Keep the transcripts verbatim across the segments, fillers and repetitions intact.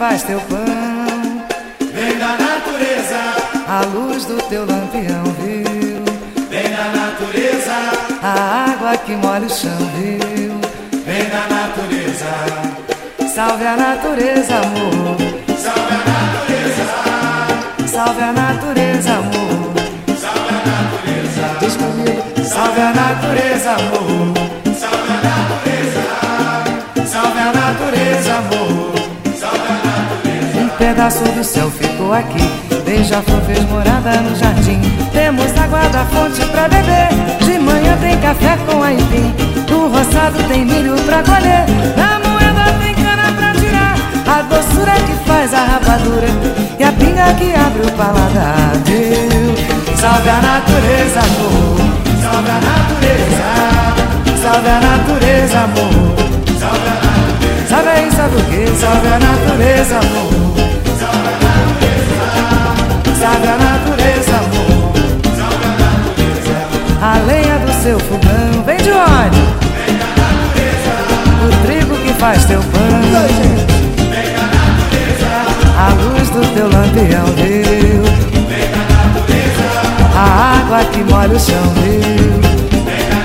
faz teu pão vem da natureza, a luz do teu lampião, viu? vem da natureza, A água que molha o chão, viu? vem da natureza. Salve a natureza, amor. Salve a natureza, Salve a natureza, amor. salve a natureza, Diz comigo. salve a natureza, amor. Salve a natureza, salve a natureza, amor. Salve a natureza. Um pedaço do céu ficou aqui. Beija-flor fez morada no jardim. Temos água da fonte pra beber. De manhã tem café com aipim. No roçado tem milho pra colher. Na moeda tem cana pra tirar. A doçura que faz a rapadura e a pinga que abre o paladar, viu? Salve a natureza, amor. Salve a natureza, Salve a natureza, amor. salve a natureza, Salve aí, sabe o que? Salve a natureza, amor. salve a natureza, Salve a natureza, amor. salve a natureza. A lenha do seu fogão vem de onde? Vem da natureza, O trigo que faz teu pão, vem da natureza, a luz do teu lampião, viu? vem da natureza, A água que molha o chão, viu? vem da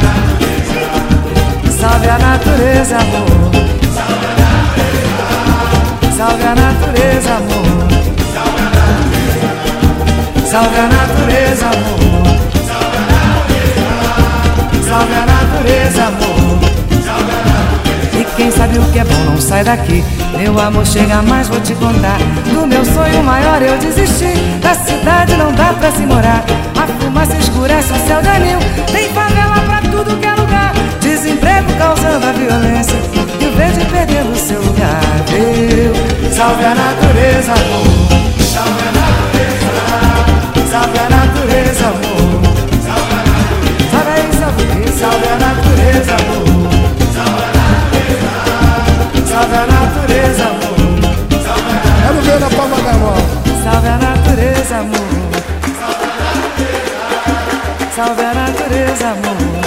natureza. Salve a natureza, amor. Salve a natureza, Salve a natureza, amor. salve a natureza, Salve a natureza, amor. salve a natureza, Salve a natureza, amor. salve a natureza. E quem sabe o que é bom não sai daqui. Meu amor, chega mais, vou te contar. Do meu sonho maior eu desisti. Da cidade não dá pra se morar. A fumaça escurece o céu de anil. Tem favela pra tudo que é lugar. Desemprego causando a violência e o verde perdendo seu lugar, viu? Salve a natureza, amor. Salve a natureza, Salve a natureza, amor. salve a natureza, Salve aí, salve aí, salve a natureza, amor. salve a natureza, Salve a natureza, amor. salve a natureza. Quero ver na palma da mão. Salve a natureza, amor. Salve a natureza, amor.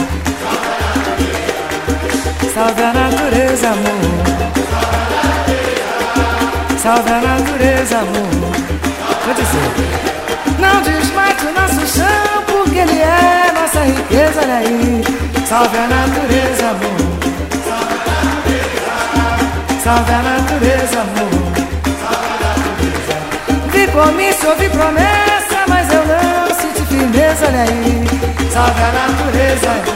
Salve a natureza, amor. Salve a natureza, amor. Vou dizer. Não desmate o nosso chão, porque ele é nossa riqueza, olha aí. Salve a natureza, amor. Salve a natureza, amor. Vi comício, ouvi promessa, mas eu não senti firmeza, olha aí. Salve a natureza,